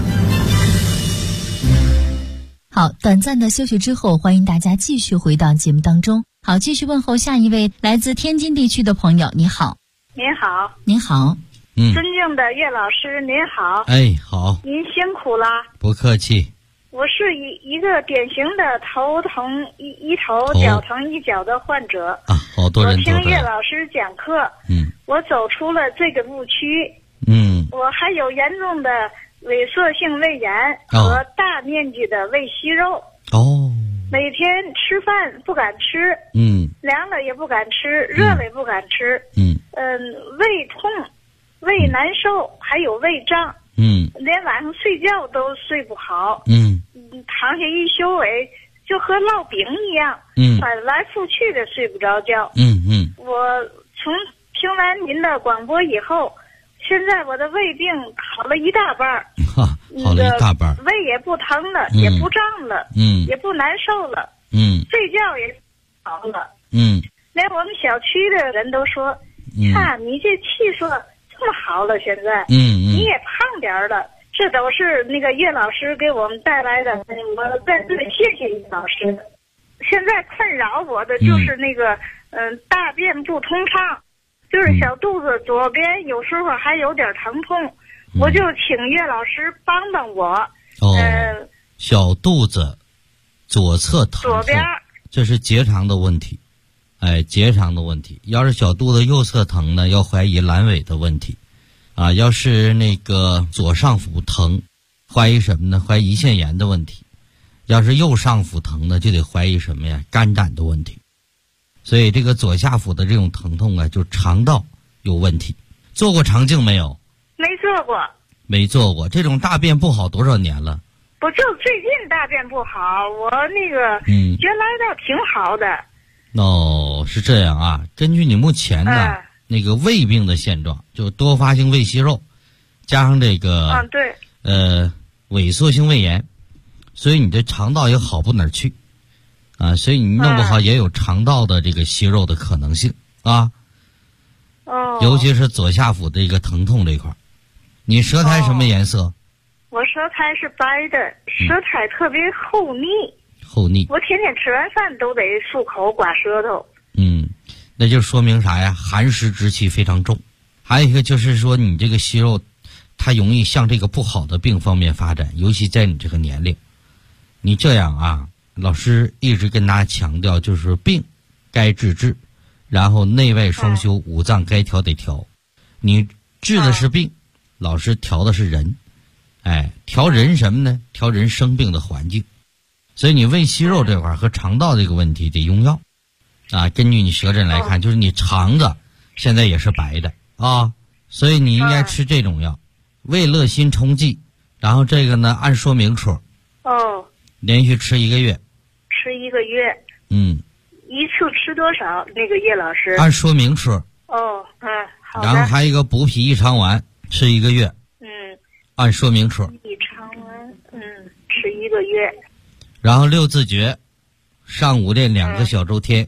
S5: 好，短暂的休息之后，欢迎大家继续回到节目当中。好，继续问候下一位来自天津地区的朋友。你好。
S7: 您好。
S5: 您好。
S7: 尊敬的岳老师您好。
S4: 好。
S7: 您辛苦了。
S4: 不客气。
S7: 我是一个典型的头疼一头，脚疼一脚的患者。
S4: 好多人都
S7: 我听岳老师讲课，我走出了这个误区。我还有严重的萎缩性胃炎和大面积的胃息肉。每天吃饭不敢吃，凉了也不敢吃，热了也不敢吃。胃痛、胃难受，还有胃胀。连晚上睡觉都睡不好。躺下一宿围，就和烙饼一样，翻来覆去的睡不着觉。我从听完您的广播以后，现在我的胃病好了一大半。
S4: 好了一大半，
S7: 胃也不疼了，也不胀了，也不难受了，睡觉也好了。连我们小区的人都说，看你这气色这么好了，现在你也胖点了。这都是那个岳老师给我们带来的，我在这里谢谢岳老师。现在困扰我的就是那个大便不通畅，就是小肚子左边有时候还有点疼痛，我就请岳老师帮帮我。
S4: 小肚子左侧疼痛，
S7: 左边
S4: 这是结肠的问题。结肠的问题。要是小肚子右侧疼呢，要怀疑阑尾的问题。要是那个左上腹疼，怀疑什么呢？怀疑胰腺炎的问题。要是右上腹疼呢，就得怀疑什么呀？肝胆的问题。所以这个左下腹的这种疼痛啊，就肠道有问题。做过肠镜没有？
S7: 没做过。
S4: 没做过。这种大便不好多少年了？
S7: 不，就最近大便不好，我那个原来倒挺好的。
S4: 是这样啊。根据你目前呢那个胃病的现状，就多发性胃息肉，加上这个萎缩性胃炎，所以你这肠道也好不哪儿去所以你弄不好也有肠道的这个息肉的可能性尤其是左下腹的一个疼痛这一块。你舌苔什么颜色？
S7: 我舌苔是白的，舌苔特别厚腻。我天天吃完饭都得漱口刮舌头。
S4: 那就说明啥呀？寒湿之气非常重。还有一个就是说，你这个息肉它容易向这个不好的病方面发展，尤其在你这个年龄。你这样老师一直跟大家强调，就是病该治，然后内外双修，五脏该调得调。你治的是病，老师调的是人。调人什么呢？调人生病的环境。所以你胃息肉这块和肠道这个问题得用药根据你舌诊来看，就是你肠子现在也是白的所以你应该吃这种药，胃乐心冲剂。然后这个呢，按说明书连续吃1个月。
S7: 吃1个月。一次吃多少？那个叶老师
S4: 按说明书。
S7: 好的。
S4: 然后还有一个补脾益肠丸，吃1个月。按说明书。
S7: 益肠
S4: 然后六字诀，上午练2个小周天。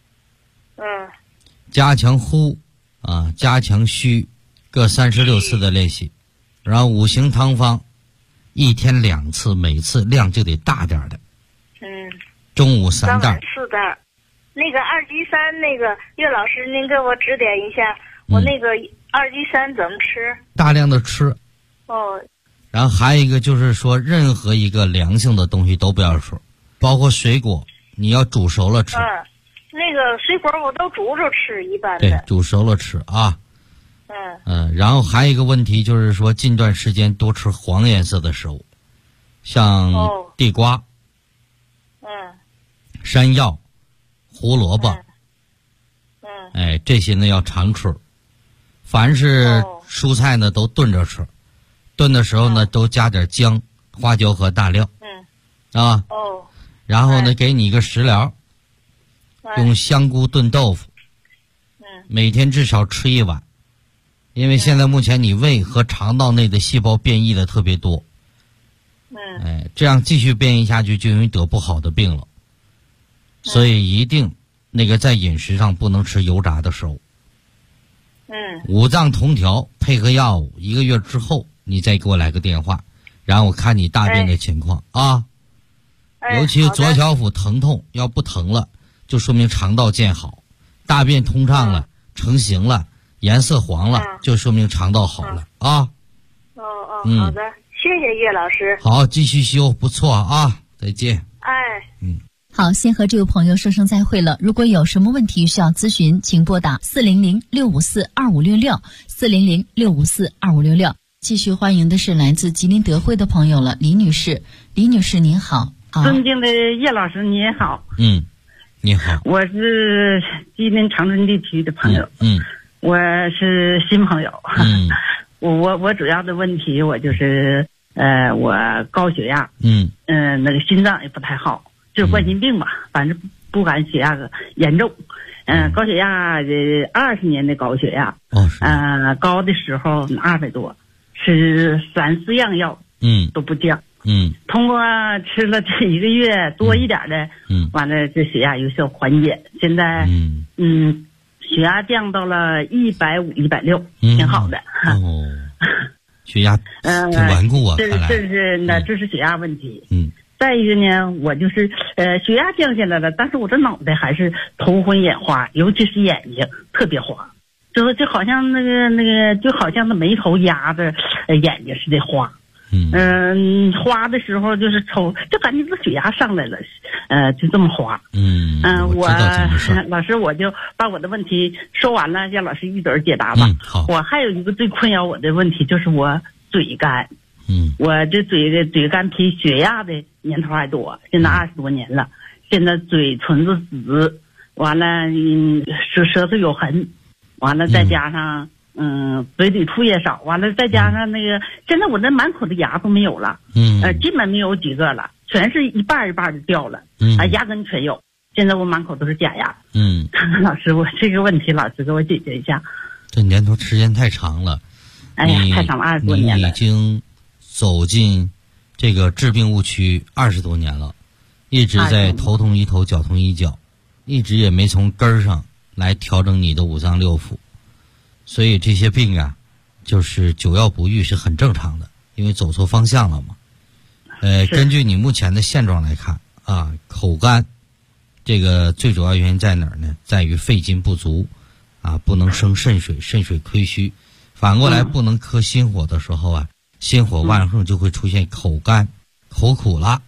S4: 加强呼啊，加强虚，各36次的练习。然后五行汤方，一天2次，每次量就得大点的。中午3袋。
S7: 4袋。那个二级山，那个岳老师，您给我指点一下，我那个二级山怎么吃？
S4: 大量的吃。
S7: 哦。
S4: 然后还有一个就是说，任何一个凉性的东西都不要吃，包括水果，你要煮熟了吃。
S7: 那个水果我都煮着吃，一般的。
S4: 对，煮熟了吃啊。然后还有一个问题就是说，近段时间多吃黄颜色的食物，像地瓜、山药、胡萝卜，这些呢要常吃。凡是蔬菜呢都炖着吃，炖的时候呢都加点姜、花椒和大料。然后呢给你一个食疗，用香菇炖豆腐，每天至少吃1碗，因为现在目前你胃和肠道内的细胞变异的特别多。这样继续变异下去就容易得不好的病了。所以一定那个在饮食上不能吃油炸的食物。五脏同调，配合药物，1个月之后你再给我来个电话，然后我看你大便的情况啊。尤其左小腹疼痛，要不疼了就说明肠道健好，大便通畅了，成型了，颜色黄了，就说明肠道好了啊。
S7: 好的，谢谢岳老师。
S4: 好，继续修，不错啊，再见。
S5: 好，先和这位朋友说声再会了。如果有什么问题需要咨询，请拨打400-654-2566，400-654-2566。继续欢迎的是来自吉林德惠的朋友了，李女士。李女士您好。
S8: 尊敬的叶老师您好。
S4: 你好。
S8: 我是吉林长春地区的朋友。我是新朋友。我主要的问题我就是我高血压。那个心脏也不太好，就是冠心病吧，反正不敢血压严重。高血压20年的高血压。高的时候200多，吃3、4样药都不降。通过吃了这1个月多一点的，完了这血压有效缓解。现在血压降到了150、160，挺好的。
S4: 血压挺顽固啊，看来
S8: 这是血压问题。再一个呢，我就是血压降下来了，但是我这脑袋还是头昏眼花，尤其是眼睛特别花，就好像那个就好像那眉头压着眼睛似的花。花的时候就是抽，就感觉这血压上来了，就这么花。我老师我就把我的问题说完了，让老师一嘴解答吧。
S4: 好。
S8: 我还有一个最困扰我的问题，就是我嘴干。我这嘴干比血压的年头还多，现在20多年了，现在嘴唇子紫，完了舌头有痕，完了再加上嘴里吐也少，完了再加上那个现在我那满口的牙都没有了。基本没有几个了，全是一半一半的掉了。牙根全有，现在我满口都是假牙。老师，我这个问题老师给我解决一下。
S4: 这年头时间太长了。
S8: 太长了，20多年了。
S4: 你已经走进这个治病误区20多年了，一直在头痛医头，脚痛医脚，一直也没从根儿上来调整你的5脏6腑，所以这些病啊，就是久药不愈是很正常的，因为走错方向了嘛。根据你目前的现状来看啊，口干，这个最主要原因在哪儿呢？在于肺金不足啊，不能生肾水，肾水亏虚，反过来不能克心火的时候啊，心火旺盛就会出现口干、口苦了。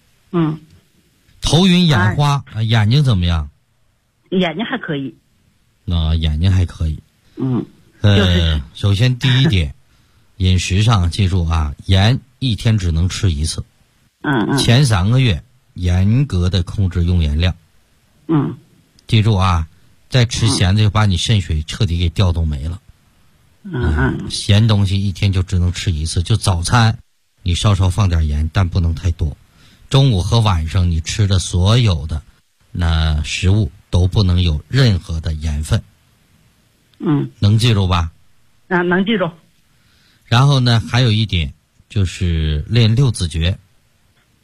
S4: 头晕眼花，眼睛怎么样？
S8: 眼睛还可以。
S4: 眼睛还可以。首先第一点，饮食上记住啊，盐1天只能吃1次。前3个月严格的控制用盐量。记住啊，再吃咸的就把你肾水彻底给调动没了。咸东西1天就只能吃1次，就早餐你稍稍放点盐，但不能太多。中午和晚上你吃的所有的那食物都不能有任何的盐分。能记住吧？
S8: 能记住。
S4: 然后呢，还有一点就是练6字诀。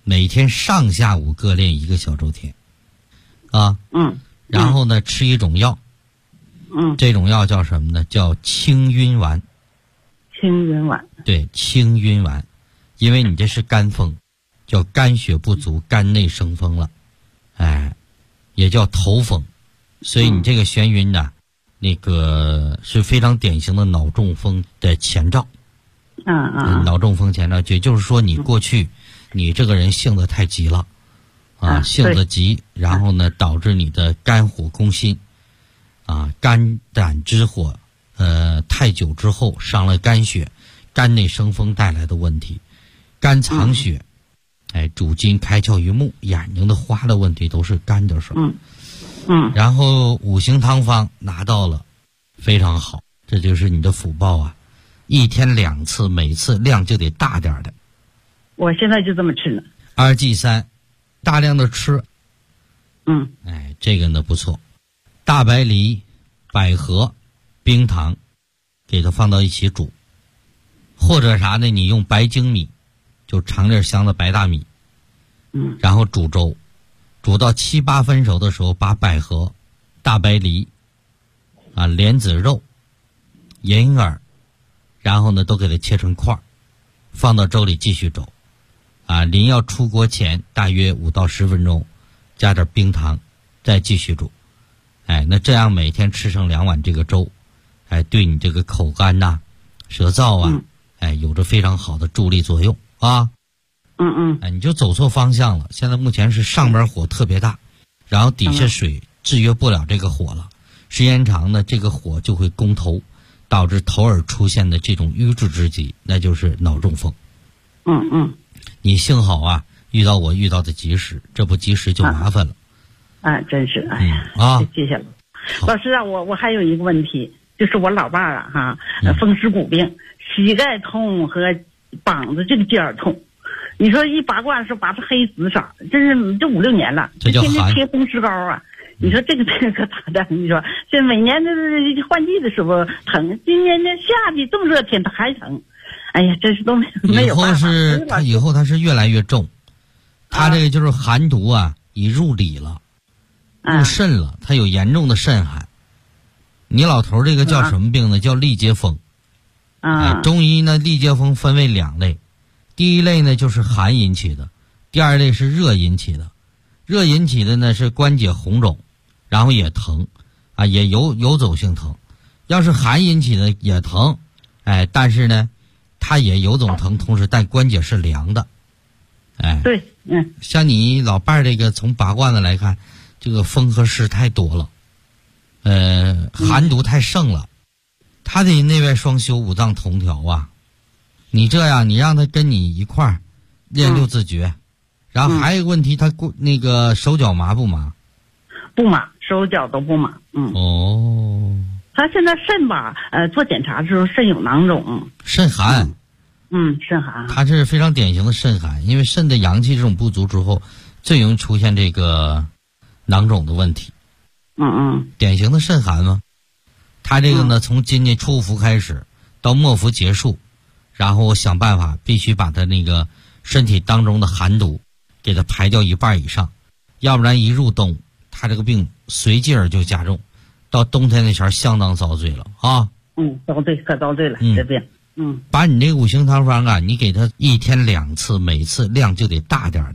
S4: 每天上下午各练1个小周天，啊，然后呢吃一种药，这种药叫什么呢？叫清晕丸。
S8: 清晕丸。
S4: 对，清晕丸，因为你这是肝风，叫肝血不足，肝内生风了，哎，也叫头风，所以你这个眩晕呢，那个是非常典型的脑中风的前兆。脑中风前兆，也就是说你过去你这个人性子太急了，性子急，然后呢导致你的肝火攻心，肝胆之火太久之后伤了肝血，肝内生风带来的问题，肝藏血，主筋开窍于目，眼睛的花的问题都是肝的事儿。然后五行汤方拿到了，非常好，这就是你的福报啊！1天2次，每次量就得大点的。
S8: 我现在就这么吃呢。
S4: 2G3，大量的吃。这个呢不错。大白梨、百合、冰糖，给它放到一起煮，或者啥呢？你用白粳米，就长粒香的白大米，然后煮粥，煮到7、8分熟的时候，把百合、大白梨、莲子肉、银耳，然后呢都给它切成块，放到粥里继续粥，临要出锅前大约5到10分钟，加点冰糖，再继续煮。那这样每天吃上2碗这个粥，对你这个口干呐、舌燥啊，有着非常好的助力作用啊。你就走错方向了。现在目前是上边火特别大，然后底下水制约不了这个火了，时间长呢，这个火就会攻头，导致头耳出现的这种瘀滞之疾，那就是脑中风。你幸好啊，遇到我遇到的及时，这不及时就麻烦了。
S8: 真是，哎呀，谢谢了。老师啊，我还有一个问题，就是我老伴儿风湿骨病，膝盖痛和膀子这个尖儿痛。你说一拔罐是拔成黑紫色，真是这5、6年了，
S4: 这叫
S8: 天天贴风湿膏啊。你说这个可咋的？你说这每年的换季的时候疼，今年这夏季这么热天它还疼，哎呀，真是都没有办法。
S4: 以后它是越来越重，它这个就是寒毒啊，已入里了，入肾了，它有严重的肾寒。你老头这个叫什么病呢？叫痢结风。中医呢，痢结风分为2类，第一类呢就是寒引起的，第二类是热引起的。热引起的呢是关节红肿，然后也疼，也游走性疼。要是寒引起的也疼，但是呢，它也游走疼，同时但关节是凉的。
S8: 对，
S4: 像你老伴儿这个从拔罐子来看，这个风和湿太多了，寒毒太盛了，他得内外双修，五脏同调啊。你这样，你让他跟你一块儿练6字诀，然后还有一个问题，他那个手脚麻不麻？
S8: 不麻，手脚都不麻。他现在肾吧，做检查的时候肾有囊肿，
S4: 肾寒。
S8: 肾寒。
S4: 他这是非常典型的肾寒，因为肾的阳气这种不足之后，最容易出现这个囊肿的问题。典型的肾寒嘛。他这个呢，从今年初伏开始到末伏结束，然后想办法必须把他那个身体当中的寒毒给他排掉1半以上，要不然一入冬，他这个病随即而就加重，到冬天那前相当遭罪了啊。
S8: 遭罪，可遭罪了，这病。
S4: 把你这个五行汤方你给他1天2次，每次量就得大点